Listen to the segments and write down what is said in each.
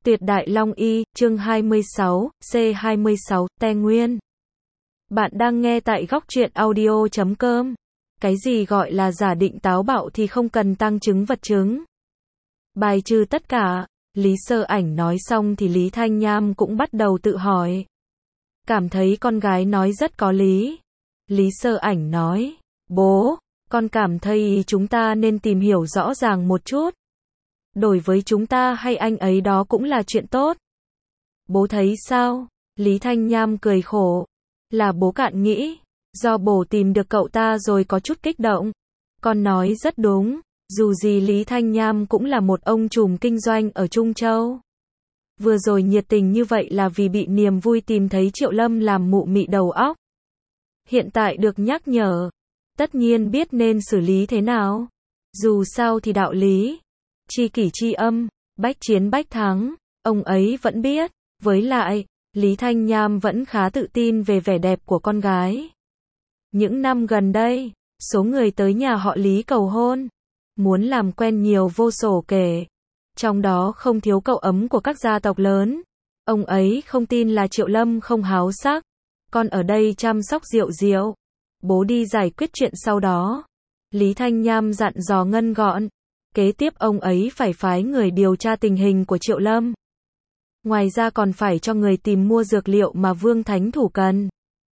Tuyệt Đại Long Y, chương 26, C26, Tê Nguyên. Bạn đang nghe tại góc truyện audio.com. Cái gì gọi là giả định táo bạo thì không cần tăng chứng vật chứng. Bài trừ tất cả, Lý Sơ Ảnh nói xong thì Lý Thanh Nham cũng bắt đầu tự hỏi. Cảm thấy con gái nói rất có lý. Lý Sơ Ảnh nói, bố, con cảm thấy chúng ta nên tìm hiểu rõ ràng một chút. Đối với chúng ta hay anh ấy đó cũng là chuyện tốt. Bố thấy sao? Lý Thanh Nham cười khổ. Là bố cạn nghĩ. Do bố tìm được cậu ta rồi có chút kích động. Con nói rất đúng. Dù gì Lý Thanh Nham cũng là một ông trùm kinh doanh ở Trung Châu. Vừa rồi nhiệt tình như vậy là vì bị niềm vui tìm thấy Triệu Lâm làm mụ mị đầu óc. Hiện tại được nhắc nhở. Tất nhiên biết nên xử lý thế nào. Dù sao thì đạo lý. Chi kỷ chi âm, bách chiến bách thắng, ông ấy vẫn biết. Với lại, Lý Thanh Nham vẫn khá tự tin về vẻ đẹp của con gái. Những năm gần đây, số người tới nhà họ Lý cầu hôn, muốn làm quen nhiều vô số kể. Trong đó không thiếu cậu ấm của các gia tộc lớn. Ông ấy không tin là Triệu Lâm không háo sắc. Con ở đây chăm sóc Diệu Diệu. Bố đi giải quyết chuyện sau đó. Lý Thanh Nham dặn dò ngân gọn. Kế tiếp ông ấy phải phái người điều tra tình hình của Triệu Lâm. Ngoài ra còn phải cho người tìm mua dược liệu mà Vương Thánh Thủ cần.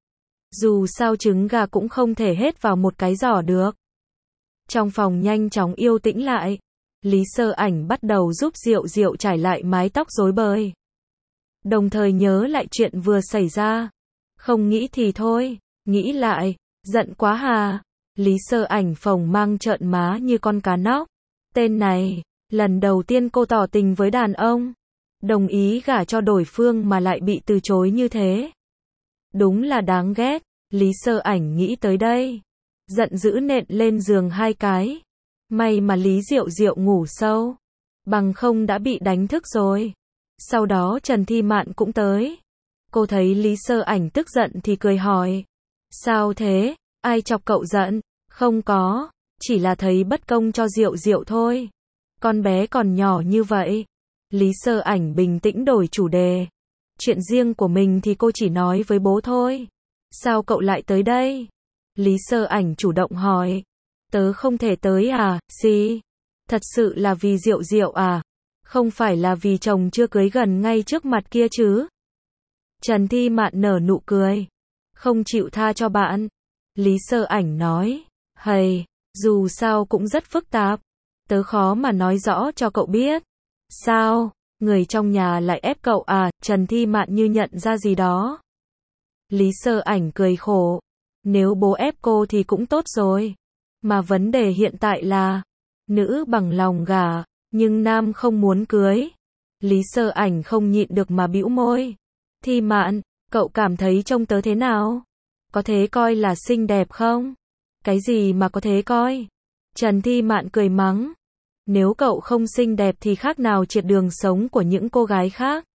Dù sao trứng gà cũng không thể hết vào một cái giỏ được. Trong phòng nhanh chóng yên tĩnh lại. Lý Sơ Ảnh bắt đầu giúp Diệu Diệu trải lại mái tóc rối bời. Đồng thời nhớ lại chuyện vừa xảy ra. Không nghĩ thì thôi, nghĩ lại, giận quá hà. Lý Sơ Ảnh phồng mang trợn má như con cá nóc. Tên này, lần đầu tiên cô tỏ tình với đàn ông. Đồng ý gả cho đối phương mà lại bị từ chối như thế. Đúng là đáng ghét, Lý Sơ Ảnh nghĩ tới đây. Giận dữ nện lên giường hai cái. May mà Lý Diệu Diệu ngủ sâu. Bằng không đã bị đánh thức rồi. Sau đó Trần Thi Mạn cũng tới. Cô thấy Lý Sơ Ảnh tức giận thì cười hỏi. Sao thế? Ai chọc cậu giận? Không có. Chỉ là thấy bất công cho Diệu Diệu thôi. Con bé còn nhỏ như vậy. Lý Sơ Ảnh bình tĩnh đổi chủ đề. Chuyện riêng của mình thì cô chỉ nói với bố thôi. Sao cậu lại tới đây? Lý Sơ Ảnh chủ động hỏi. Tớ không thể tới à? Gì? Thật sự là vì Diệu Diệu à? Không phải là vì chồng chưa cưới gần ngay trước mặt kia chứ? Trần Thi Mạn nở nụ cười. Không chịu tha cho bạn. Lý Sơ Ảnh nói. Hầy. Dù sao cũng rất phức tạp. Tớ khó mà nói rõ cho cậu biết. Sao? Người trong nhà lại ép cậu à? Trần Thi Mạn như nhận ra gì đó. Lý Sơ Ảnh cười khổ. Nếu bố ép cô thì cũng tốt rồi. Mà vấn đề hiện tại là nữ bằng lòng gả, nhưng nam không muốn cưới. Lý Sơ Ảnh không nhịn được mà bĩu môi. Thi Mạn, cậu cảm thấy trông tớ thế nào? Có thế coi là xinh đẹp không? Cái gì mà có thế coi? Trần Thi Mạn cười mắng. Nếu cậu không xinh đẹp thì khác nào triệt đường sống của những cô gái khác.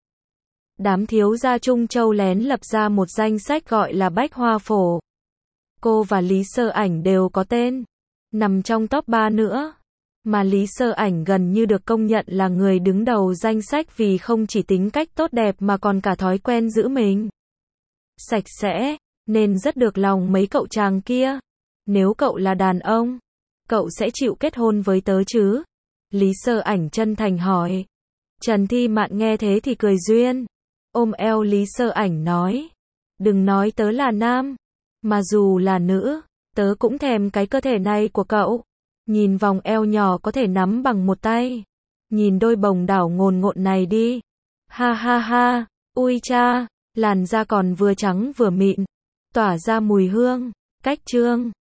Đám thiếu gia Trung Châu lén lập ra một danh sách gọi là Bách Hoa Phổ. Cô và Lý Sơ Ảnh đều có tên. Nằm trong top 3 nữa. Mà Lý Sơ Ảnh gần như được công nhận là người đứng đầu danh sách vì không chỉ tính cách tốt đẹp mà còn cả thói quen giữ mình sạch sẽ, nên rất được lòng mấy cậu chàng kia. Nếu cậu là đàn ông, cậu sẽ chịu kết hôn với tớ chứ? Lý Sơ Ảnh chân thành hỏi. Trần Thi Mạn nghe thế thì cười duyên. Ôm eo Lý Sơ Ảnh nói. Đừng nói tớ là nam. Mà dù là nữ, tớ cũng thèm cái cơ thể này của cậu. Nhìn vòng eo nhỏ có thể nắm bằng một tay. Nhìn đôi bồng đảo ngồn ngộn này đi. Ha ha ha, ui cha, làn da còn vừa trắng vừa mịn. Tỏa ra mùi hương, cách trương.